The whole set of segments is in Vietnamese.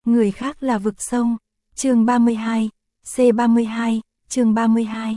Người khác là vực sâu. Chương 32, C32, chương 32.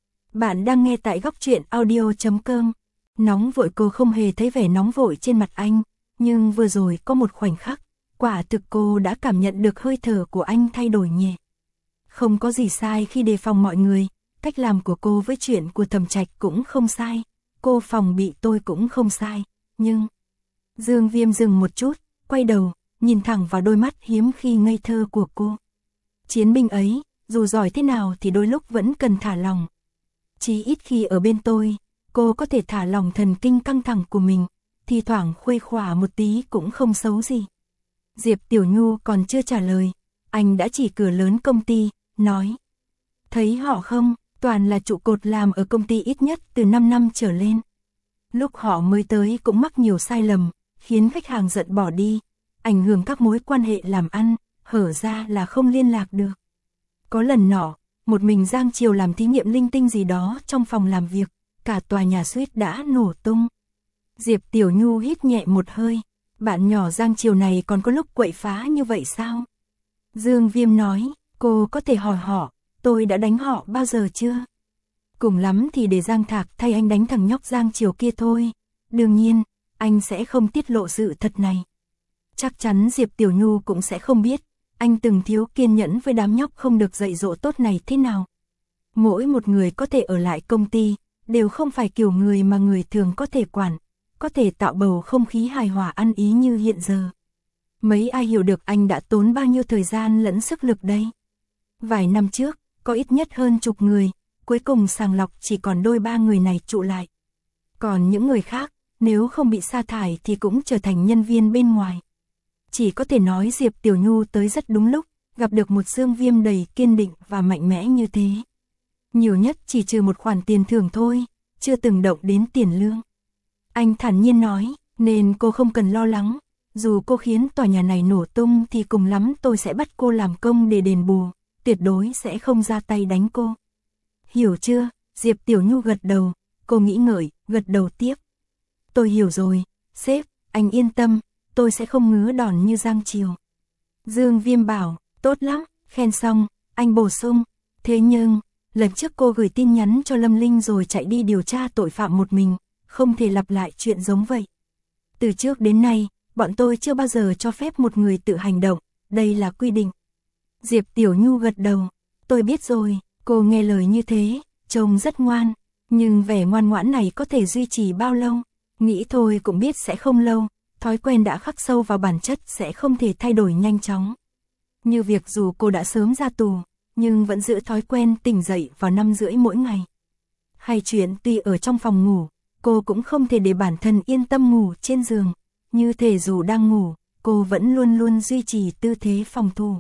Bạn đang nghe tại góc truyện audio.com. Nóng vội, cô không hề thấy vẻ nóng vội trên mặt anh, nhưng vừa rồi có một khoảnh khắc, quả thực cô đã cảm nhận được hơi thở của anh thay đổi nhẹ. Không có gì sai khi đề phòng mọi người, cách làm của cô với chuyện của Thẩm Trạch cũng không sai, cô phòng bị tôi cũng không sai, nhưng... Dương Viêm dừng một chút, quay đầu, nhìn thẳng vào đôi mắt hiếm khi ngây thơ của cô. Chiến binh ấy, dù giỏi thế nào thì đôi lúc vẫn cần thả lòng. Chỉ ít khi ở bên tôi, cô có thể thả lòng thần kinh căng thẳng của mình, thì thoảng khuây khỏa một tí cũng không xấu gì. Diệp Tiểu Nhu còn chưa trả lời, anh đã chỉ cửa lớn công ty, nói. Thấy họ không, toàn là trụ cột làm ở công ty ít nhất từ 5 năm trở lên. Lúc họ mới tới cũng mắc nhiều sai lầm, khiến khách hàng giận bỏ đi, ảnh hưởng các mối quan hệ làm ăn, hở ra là không liên lạc được. Có lần nọ, một mình Giang Triều làm thí nghiệm linh tinh gì đó trong phòng làm việc, cả tòa nhà suýt đã nổ tung. Diệp Tiểu Nhu hít nhẹ một hơi, bạn nhỏ Giang Triều này còn có lúc quậy phá như vậy sao? Dương Viêm nói, cô có thể hỏi họ, tôi đã đánh họ bao giờ chưa? Cùng lắm thì để Giang Thạc thay anh đánh thằng nhóc Giang Triều kia thôi. Đương nhiên, anh sẽ không tiết lộ sự thật này. Chắc chắn Diệp Tiểu Nhu cũng sẽ không biết, anh từng thiếu kiên nhẫn với đám nhóc không được dạy dỗ tốt này thế nào. Mỗi một người có thể ở lại công ty, đều không phải kiểu người mà người thường có thể quản, có thể tạo bầu không khí hài hòa ăn ý như hiện giờ. Mấy ai hiểu được anh đã tốn bao nhiêu thời gian lẫn sức lực đây. Vài năm trước, có ít nhất hơn chục người, cuối cùng sàng lọc chỉ còn đôi ba người này trụ lại. Còn những người khác, nếu không bị sa thải thì cũng trở thành nhân viên bên ngoài. Chỉ có thể nói Diệp Tiểu Nhu tới rất đúng lúc, gặp được một Dương Viêm đầy kiên định và mạnh mẽ như thế. Nhiều nhất chỉ trừ một khoản tiền thưởng thôi, chưa từng động đến tiền lương. Anh thản nhiên nói, nên cô không cần lo lắng, dù cô khiến tòa nhà này nổ tung thì cùng lắm tôi sẽ bắt cô làm công để đền bù, tuyệt đối sẽ không ra tay đánh cô. Hiểu chưa? Diệp Tiểu Nhu gật đầu, cô nghĩ ngợi, gật đầu tiếp. Tôi hiểu rồi, sếp, anh yên tâm, tôi sẽ không ngứa đòn như Giang Triều. Dương Viêm bảo, tốt lắm, khen xong, anh bổ sung, thế nhưng, lần trước cô gửi tin nhắn cho Lâm Linh rồi chạy đi điều tra tội phạm một mình, không thể lặp lại chuyện giống vậy. Từ trước đến nay, bọn tôi chưa bao giờ cho phép một người tự hành động, đây là quy định. Diệp Tiểu Nhu gật đầu, tôi biết rồi, cô nghe lời như thế, trông rất ngoan, nhưng vẻ ngoan ngoãn này có thể duy trì bao lâu? Nghĩ thôi cũng biết sẽ không lâu, thói quen đã khắc sâu vào bản chất sẽ không thể thay đổi nhanh chóng. Như việc dù cô đã sớm ra tù, nhưng vẫn giữ thói quen tỉnh dậy vào 5:30 mỗi ngày. Hay chuyện tuy ở trong phòng ngủ, cô cũng không thể để bản thân yên tâm ngủ trên giường, như thể dù đang ngủ, cô vẫn luôn luôn duy trì tư thế phòng thủ.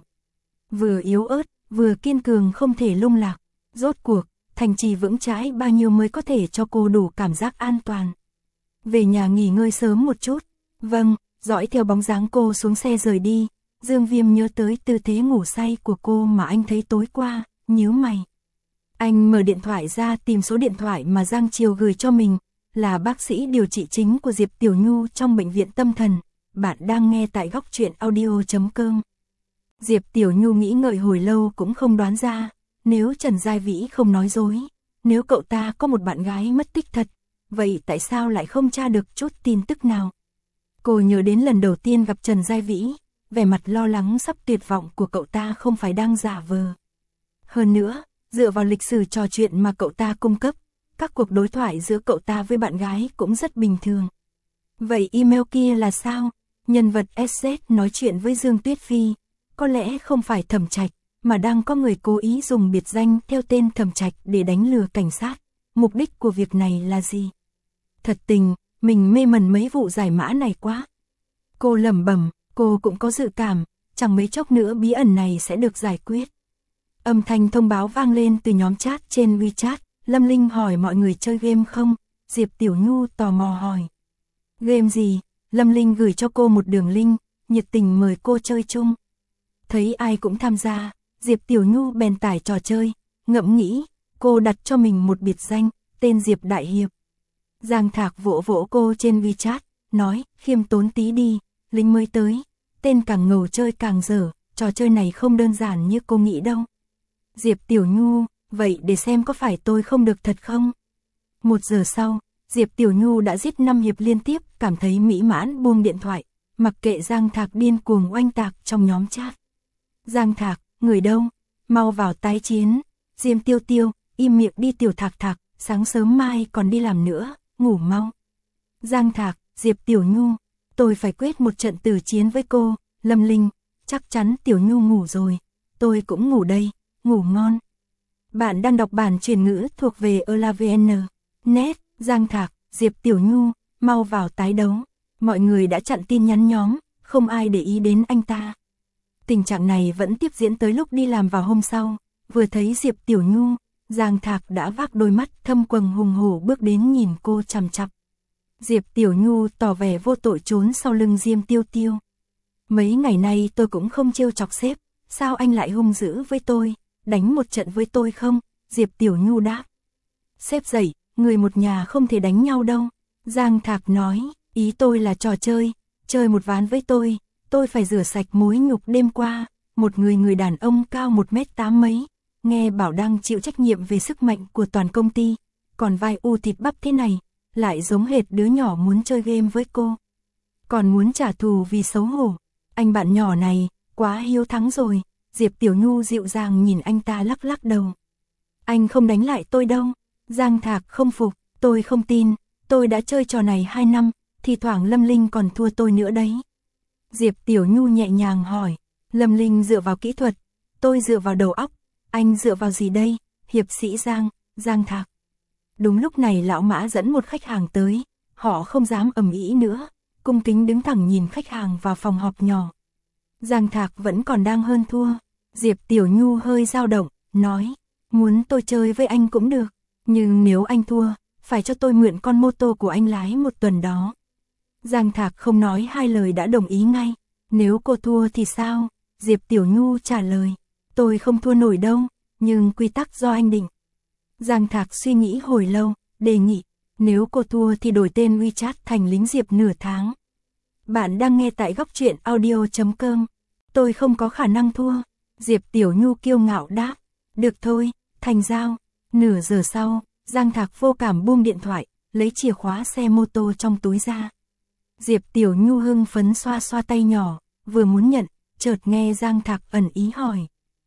Vừa yếu ớt, vừa kiên cường không thể lung lạc, rốt cuộc, thành trì vững chãi bao nhiêu mới có thể cho cô đủ cảm giác an toàn. Về nhà nghỉ ngơi sớm một chút. Vâng, dõi theo bóng dáng cô xuống xe rời đi, Dương Viêm nhớ tới tư thế ngủ say của cô mà anh thấy tối qua, nhíu mày. Anh mở điện thoại ra tìm số điện thoại mà Giang Triều gửi cho mình, là bác sĩ điều trị chính của Diệp Tiểu Nhu trong bệnh viện tâm thần. Bạn đang nghe tại góc truyện audio.com. Diệp Tiểu Nhu nghĩ ngợi hồi lâu cũng không đoán ra, nếu Trần Giai Vĩ không nói dối, nếu cậu ta có một bạn gái mất tích thật, vậy tại sao lại không tra được chút tin tức nào? Cô nhớ đến lần đầu tiên gặp Trần Giai Vĩ, vẻ mặt lo lắng sắp tuyệt vọng của cậu ta không phải đang giả vờ. Hơn nữa, dựa vào lịch sử trò chuyện mà cậu ta cung cấp, các cuộc đối thoại giữa cậu ta với bạn gái cũng rất bình thường. Vậy email kia là sao? Nhân vật SZ nói chuyện với Dương Tuyết Phi, có lẽ không phải Thẩm Trạch, mà đang có người cố ý dùng biệt danh theo tên Thẩm Trạch để đánh lừa cảnh sát. Mục đích của việc này là gì? Thật tình, mình mê mẩn mấy vụ giải mã này quá. Cô lẩm bẩm, cô cũng có dự cảm, chẳng mấy chốc nữa bí ẩn này sẽ được giải quyết. Âm thanh thông báo vang lên từ nhóm chat trên WeChat, Lâm Linh hỏi mọi người chơi game không? Diệp Tiểu Nhu tò mò hỏi. Game gì? Lâm Linh gửi cho cô một đường link, nhiệt tình mời cô chơi chung. Thấy ai cũng tham gia, Diệp Tiểu Nhu bèn tải trò chơi, ngẫm nghĩ, cô đặt cho mình một biệt danh, tên Diệp Đại Hiệp. Giang Thạc vỗ vỗ cô trên WeChat, nói, khiêm tốn tí đi, lính mới tới, tên càng ngầu chơi càng dở, trò chơi này không đơn giản như cô nghĩ đâu. Diệp Tiểu Nhu, vậy để xem có phải tôi không được thật không? 1 giờ sau, Diệp Tiểu Nhu đã giết 5 hiệp liên tiếp, cảm thấy mỹ mãn buông điện thoại, mặc kệ Giang Thạc điên cuồng oanh tạc trong nhóm chat. Giang Thạc, người đâu? Mau vào tái chiến. Diêm Tiêu Tiêu, im miệng đi Tiểu Thạc Thạc, sáng sớm mai còn đi làm nữa, ngủ mau. Giang Thạc, Diệp Tiểu Nhu, tôi phải quyết một trận tử chiến với cô. Lâm Linh, chắc chắn Tiểu Nhu ngủ rồi, tôi cũng ngủ đây, ngủ ngon. Bạn đang đọc bản truyền ngữ thuộc về ELAVN. Net, Giang Thạc, Diệp Tiểu Nhu, mau vào tái đấu. Mọi người đã chặn tin nhắn nhóm, không ai để ý đến anh ta. Tình trạng này vẫn tiếp diễn tới lúc đi làm vào hôm sau, vừa thấy Diệp Tiểu Nhu, Giang Thạc đã vác đôi mắt thâm quầng hùng hổ bước đến nhìn cô chằm chằm. Diệp Tiểu Nhu tỏ vẻ vô tội trốn sau lưng Diêm Tiêu Tiêu. Mấy ngày nay tôi cũng không trêu chọc sếp, sao anh lại hung dữ với tôi, đánh một trận với tôi không? Diệp Tiểu Nhu đáp. Sếp dạy, người một nhà không thể đánh nhau đâu. Giang Thạc nói, ý tôi là trò chơi, chơi một ván với tôi phải rửa sạch mối nhục đêm qua. Một người đàn ông cao 1m8 mấy, nghe bảo đang chịu trách nhiệm về sức mạnh của toàn công ty, còn vai u thịt bắp thế này, lại giống hệt đứa nhỏ muốn chơi game với cô. Còn muốn trả thù vì xấu hổ, anh bạn nhỏ này, quá hiếu thắng rồi. Diệp Tiểu Nhu dịu dàng nhìn anh ta lắc lắc đầu. Anh không đánh lại tôi đâu. Giang Thạc không phục, tôi không tin, tôi đã chơi trò này 2 năm, thì thoảng Lâm Linh còn thua tôi nữa đấy. Diệp Tiểu Nhu nhẹ nhàng hỏi, Lâm Linh dựa vào kỹ thuật, tôi dựa vào đầu óc, anh dựa vào gì đây? Hiệp sĩ Giang Thạc. Đúng lúc này lão Mã dẫn một khách hàng tới, họ không dám ầm ĩ nữa, cung kính đứng thẳng nhìn khách hàng vào phòng họp nhỏ. Giang Thạc vẫn còn đang hơn thua, Diệp Tiểu Nhu hơi dao động, nói, muốn tôi chơi với anh cũng được, nhưng nếu anh thua, phải cho tôi mượn con mô tô của anh lái 1 tuần đó. Giang Thạc không nói 2 lời đã đồng ý ngay, nếu cô thua thì sao? Diệp Tiểu Nhu trả lời, tôi không thua nổi đâu, nhưng quy tắc do anh định. Giang Thạc suy nghĩ hồi lâu, đề nghị, nếu cô thua thì đổi tên WeChat thành lính Diệp nửa tháng. Bạn đang nghe tại góc truyện audio.com. Tôi không có khả năng thua. Diệp Tiểu Nhu kiêu ngạo đáp. Được thôi, thành giao. Nửa giờ sau, Giang Thạc vô cảm buông điện thoại, lấy chìa khóa xe mô tô trong túi ra. Diệp Tiểu Nhu hưng phấn xoa xoa tay nhỏ, vừa muốn nhận, chợt nghe Giang Thạc ẩn ý hỏi.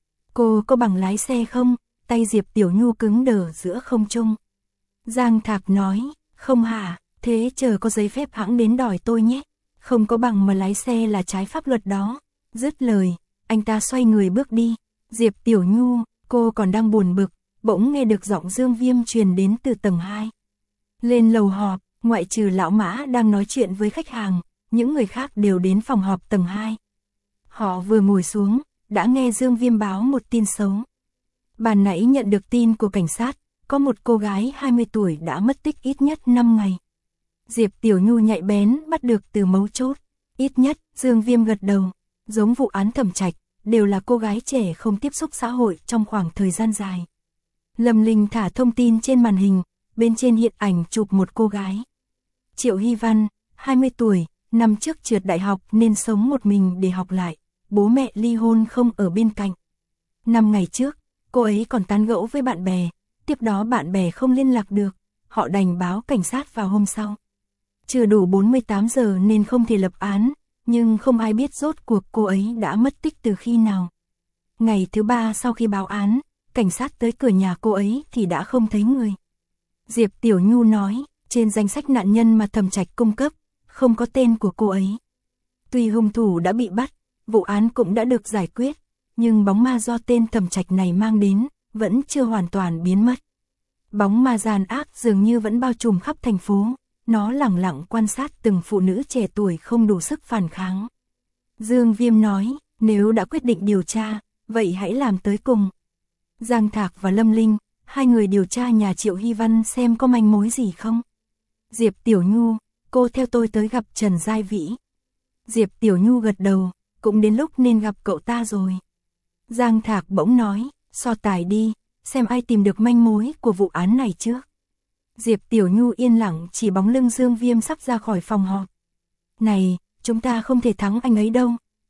Cô có bằng lái xe không? Tay Diệp Tiểu Nhu cứng đờ giữa không trung. Giang Thạc nói, không hả, thế chờ có giấy phép hãng đến đòi tôi nhé. Không có bằng mà lái xe là trái pháp luật đó. Dứt lời, anh ta xoay người bước đi. Diệp Tiểu Nhu, cô còn đang buồn bực, bỗng nghe được giọng Dương Viêm truyền đến từ tầng 2. Lên lầu họp, ngoại trừ lão Mã đang nói chuyện với khách hàng, những người khác đều đến phòng họp tầng 2. Họ vừa ngồi xuống, đã nghe Dương Viêm báo một tin xấu. Ban nãy nhận được tin của cảnh sát, có một cô gái 20 tuổi đã mất tích ít nhất 5 ngày. Diệp Tiểu Nhu nhạy bén bắt được từ mấu chốt. Ít nhất, Dương Viêm gật đầu. Giống vụ án Thẩm Trạch, đều là cô gái trẻ không tiếp xúc xã hội trong khoảng thời gian dài. Lâm Linh thả thông tin trên màn hình, bên trên hiện ảnh chụp một cô gái. Triệu Hy Văn, 20 tuổi, năm trước trượt đại học nên sống một mình để học lại. Bố mẹ ly hôn không ở bên cạnh. 5 ngày trước, cô ấy còn tán gẫu với bạn bè, tiếp đó bạn bè không liên lạc được, họ đành báo cảnh sát vào hôm sau. Chưa đủ 48 giờ nên không thể lập án, nhưng không ai biết rốt cuộc cô ấy đã mất tích từ khi nào. Ngày thứ 3 sau khi báo án, cảnh sát tới cửa nhà cô ấy thì đã không thấy người. Diệp Tiểu Nhu nói, trên danh sách nạn nhân mà Thẩm Trạch cung cấp, không có tên của cô ấy. Tuy hung thủ đã bị bắt, vụ án cũng đã được giải quyết, nhưng bóng ma do tên Thẩm Trạch này mang đến, vẫn chưa hoàn toàn biến mất. Bóng ma gian ác dường như vẫn bao trùm khắp thành phố, nó lẳng lặng quan sát từng phụ nữ trẻ tuổi không đủ sức phản kháng. Dương Viêm nói, nếu đã quyết định điều tra, vậy hãy làm tới cùng. Giang Thạc và Lâm Linh, hai người điều tra nhà Triệu Hy Văn xem có manh mối gì không. Diệp Tiểu Nhu, cô theo tôi tới gặp Trần Giai Vĩ. Diệp Tiểu Nhu gật đầu, cũng đến lúc nên gặp cậu ta rồi. Giang Thạc bỗng nói, so tài đi, xem ai tìm được manh mối của vụ án này trước. Diệp Tiểu Nhu yên lặng chỉ bóng lưng Dương Viêm sắp ra khỏi phòng họp. Này, chúng ta không thể thắng anh ấy đâu,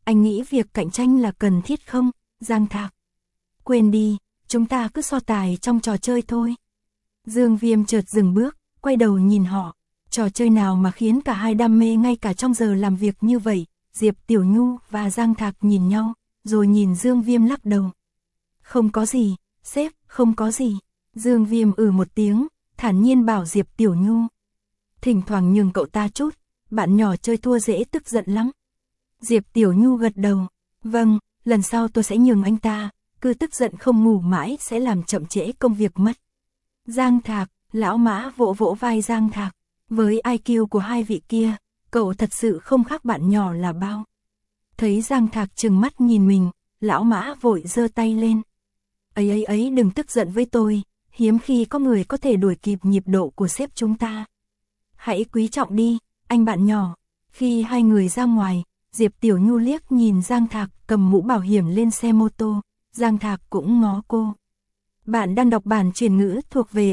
anh nghĩ việc cạnh tranh là cần thiết không, Giang Thạc? Quên đi, chúng ta cứ so tài trong trò chơi thôi. Dương Viêm chợt dừng bước, quay đầu nhìn họ. Trò chơi nào mà khiến cả hai đam mê ngay cả trong giờ làm việc như vậy? Diệp Tiểu Nhu và Giang Thạc nhìn nhau, rồi nhìn Dương Viêm lắc đầu. Không có gì, sếp, không có gì. Dương Viêm một tiếng, thản nhiên bảo Diệp Tiểu Nhu. Thỉnh thoảng nhường cậu ta chút, bạn nhỏ chơi thua dễ tức giận lắm. Diệp Tiểu Nhu gật đầu. Vâng, lần sau tôi sẽ nhường anh ta, cứ tức giận không ngủ mãi sẽ làm chậm trễ công việc mất. Giang Thạc, lão Mã vỗ vỗ vai Giang Thạc. Với IQ của hai vị kia, cậu thật sự không khác bạn nhỏ là bao. Thấy Giang Thạc trừng mắt nhìn mình, lão Mã vội giơ tay lên. Ấy đừng tức giận với tôi, hiếm khi có người có thể đuổi kịp nhịp độ của sếp chúng ta. Hãy quý trọng đi, anh bạn nhỏ. Khi hai người ra ngoài, Diệp Tiểu Nhu liếc nhìn Giang Thạc cầm mũ bảo hiểm lên xe mô tô, Giang Thạc cũng ngó cô. Bạn đang đọc bản chuyển ngữ thuộc về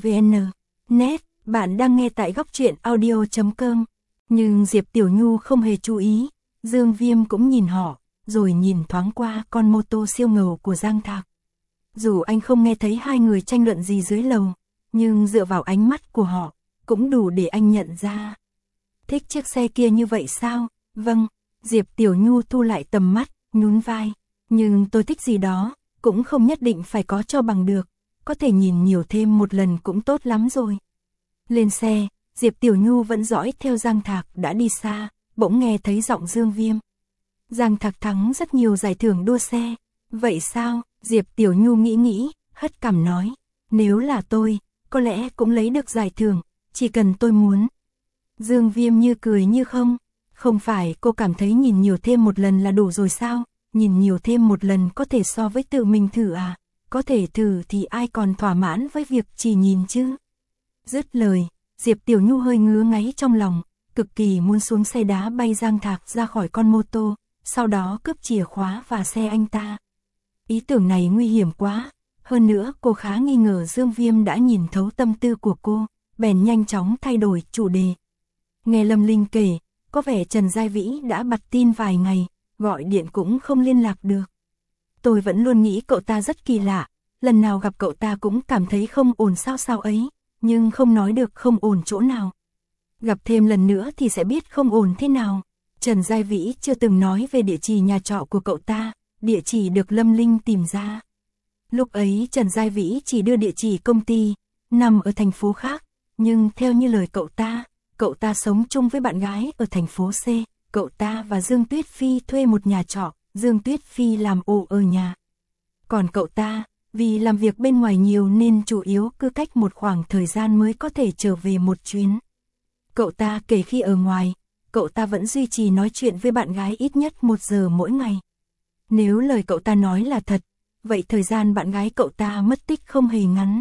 elavn.net, bạn đang nghe tại góc truyện audio.com. Nhưng Diệp Tiểu Nhu không hề chú ý, Dương Viêm cũng nhìn họ, rồi nhìn thoáng qua con mô tô siêu ngầu của Giang Thạc. Dù anh không nghe thấy hai người tranh luận gì dưới lầu, nhưng dựa vào ánh mắt của họ, cũng đủ để anh nhận ra. Thích chiếc xe kia như vậy sao? Vâng, Diệp Tiểu Nhu thu lại tầm mắt, nhún vai. Nhưng tôi thích gì đó, cũng không nhất định phải có cho bằng được, có thể nhìn nhiều thêm một lần cũng tốt lắm rồi. Lên xe, Diệp Tiểu Nhu vẫn dõi theo Giang Thạc đã đi xa, bỗng nghe thấy giọng Dương Viêm. Giang Thạc thắng rất nhiều giải thưởng đua xe. Vậy sao? Diệp Tiểu Nhu nghĩ, hất cằm nói. Nếu là tôi, có lẽ cũng lấy được giải thưởng, chỉ cần tôi muốn. Dương Viêm như cười như không. Không phải cô cảm thấy nhìn nhiều thêm một lần là đủ rồi sao? Nhìn nhiều thêm một lần có thể so với tự mình thử à? Có thể thử thì ai còn thỏa mãn với việc chỉ nhìn chứ? Dứt lời, Diệp Tiểu Nhu hơi ngứa ngáy trong lòng, cực kỳ muốn xuống xe đá bay Giang Thạc ra khỏi con mô tô, sau đó cướp chìa khóa và xe anh ta. Ý tưởng này nguy hiểm quá, hơn nữa cô khá nghi ngờ Dương Viêm đã nhìn thấu tâm tư của cô, bèn nhanh chóng thay đổi chủ đề. Nghe Lâm Linh kể, có vẻ Trần Giai Vĩ đã bặt tin vài ngày, gọi điện cũng không liên lạc được. Tôi vẫn luôn nghĩ cậu ta rất kỳ lạ, lần nào gặp cậu ta cũng cảm thấy không ổn sao ấy, nhưng không nói được không ổn chỗ nào. Gặp thêm lần nữa thì sẽ biết không ổn thế nào. Trần Giai Vĩ chưa từng nói về địa chỉ nhà trọ của cậu ta, địa chỉ được Lâm Linh tìm ra. Lúc ấy Trần Giai Vĩ chỉ đưa địa chỉ công ty, nằm ở thành phố khác, nhưng theo như lời cậu ta sống chung với bạn gái ở thành phố C, cậu ta và Dương Tuyết Phi thuê một nhà trọ, Dương Tuyết Phi làm ổ ở nhà. Còn cậu ta, vì làm việc bên ngoài nhiều nên chủ yếu cứ cách một khoảng thời gian mới có thể trở về một chuyến. Cậu ta kể khi ở ngoài, cậu ta vẫn duy trì nói chuyện với bạn gái ít nhất 1 giờ mỗi ngày. Nếu lời cậu ta nói là thật, vậy thời gian bạn gái cậu ta mất tích không hề ngắn.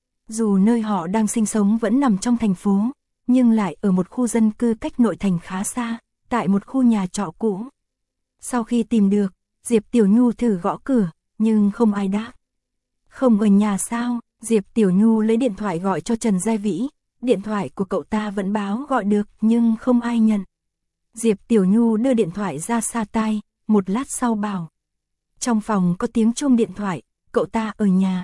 Dù nơi họ đang sinh sống vẫn nằm trong thành phố, nhưng lại ở một khu dân cư cách nội thành khá xa, tại một khu nhà trọ cũ. Sau khi tìm được, Diệp Tiểu Nhu thử gõ cửa, nhưng không ai đáp. Không ở nhà sao? Diệp Tiểu Nhu lấy điện thoại gọi cho Trần Giai Vĩ, điện thoại của cậu ta vẫn báo gọi được nhưng không ai nhận. Diệp Tiểu Nhu đưa điện thoại ra xa tai, một lát sau bảo. Trong phòng có tiếng chuông điện thoại, cậu ta ở nhà.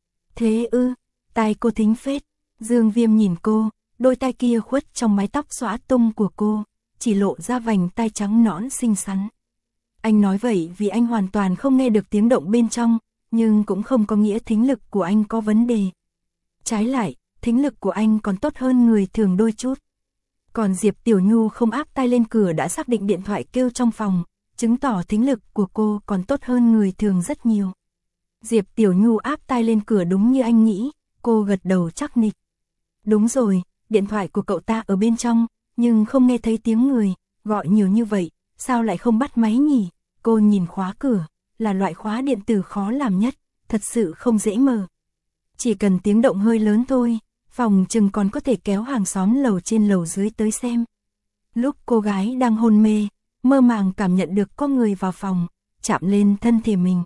Thế ư, tai cô thính phết. Dương Viêm nhìn cô, đôi tai kia khuất trong mái tóc xõa tung của cô, chỉ lộ ra vành tai trắng nõn xinh xắn. Anh nói vậy vì anh hoàn toàn không nghe được tiếng động bên trong, nhưng cũng không có nghĩa thính lực của anh có vấn đề. Trái lại, thính lực của anh còn tốt hơn người thường đôi chút. Còn Diệp Tiểu Nhu không áp tai lên cửa đã xác định điện thoại kêu trong phòng, chứng tỏ thính lực của cô còn tốt hơn người thường rất nhiều. Diệp Tiểu Nhu áp tai lên cửa đúng như anh nghĩ, cô gật đầu chắc nịch. Đúng rồi, điện thoại của cậu ta ở bên trong, nhưng không nghe thấy tiếng người, gọi nhiều như vậy, sao lại không bắt máy nhỉ? Cô nhìn khóa cửa, là loại khóa điện tử khó làm nhất, thật sự không dễ mở. Chỉ cần tiếng động hơi lớn thôi, phòng chừng còn có thể kéo hàng xóm lầu trên lầu dưới tới xem. Lúc cô gái đang hôn mê, mơ màng cảm nhận được có người vào phòng, chạm lên thân thể mình.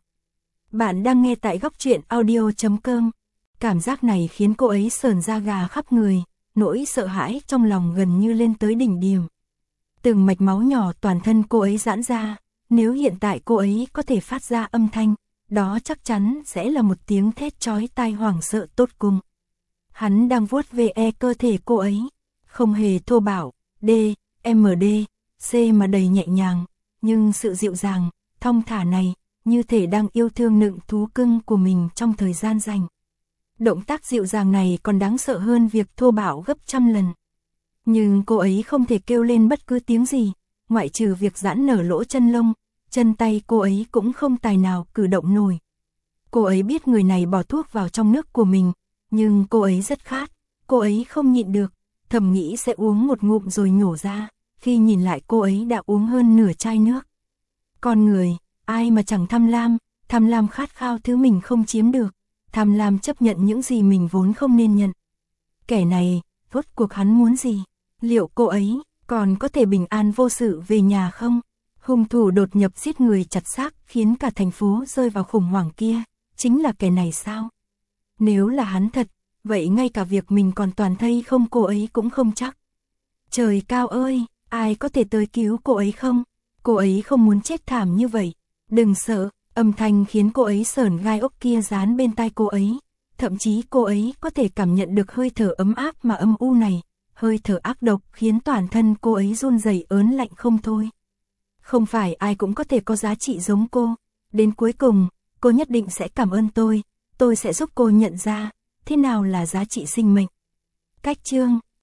Bạn đang nghe tại góc truyện audio.com. Cảm giác này khiến cô ấy sởn da gà khắp người, nỗi sợ hãi trong lòng gần như lên tới đỉnh điểm. Từng mạch máu nhỏ toàn thân cô ấy giãn ra, Nếu hiện tại cô ấy có thể phát ra âm thanh, đó chắc chắn sẽ là một tiếng thét chói tai hoảng sợ tột cùng. Hắn đang vuốt về cơ thể cô ấy, không hề thô bạo, C mà đầy nhẹ nhàng, nhưng sự dịu dàng, thong thả này, như thể đang yêu thương nựng thú cưng của mình trong thời gian rảnh. Động tác dịu dàng này còn đáng sợ hơn việc thô bạo gấp trăm lần. Nhưng cô ấy không thể kêu lên bất cứ tiếng gì, ngoại trừ việc giãn nở lỗ chân lông, chân tay cô ấy cũng không tài nào cử động nổi. Cô ấy biết người này bỏ thuốc vào trong nước của mình, nhưng cô ấy rất khát, cô ấy không nhịn được, thầm nghĩ sẽ uống một ngụm rồi nhổ ra, khi nhìn lại cô ấy đã uống hơn nửa chai nước. Con người, ai mà chẳng tham lam khát khao thứ mình không chiếm được, tham lam chấp nhận những gì mình vốn không nên nhận. Kẻ này, rốt cuộc hắn muốn gì? Liệu cô ấy còn có thể bình an vô sự về nhà không? Hung thủ đột nhập giết người chặt xác khiến cả thành phố rơi vào khủng hoảng kia, chính là kẻ này sao? Nếu là hắn thật, vậy ngay cả việc mình còn toàn thây không cô ấy cũng không chắc. Trời cao ơi, ai có thể tới cứu cô ấy không? Cô ấy không muốn chết thảm như vậy. Đừng sợ, âm thanh khiến cô ấy sởn gai ốc kia dán bên tai cô ấy. Thậm chí cô ấy có thể cảm nhận được hơi thở ấm áp mà âm u này. Hơi thở ác độc khiến toàn thân cô ấy run rẩy ớn lạnh không thôi. Không phải ai cũng có thể có giá trị giống cô. Đến cuối cùng, cô nhất định sẽ cảm ơn tôi sẽ giúp cô nhận ra thế nào là giá trị sinh mệnh. Cách chương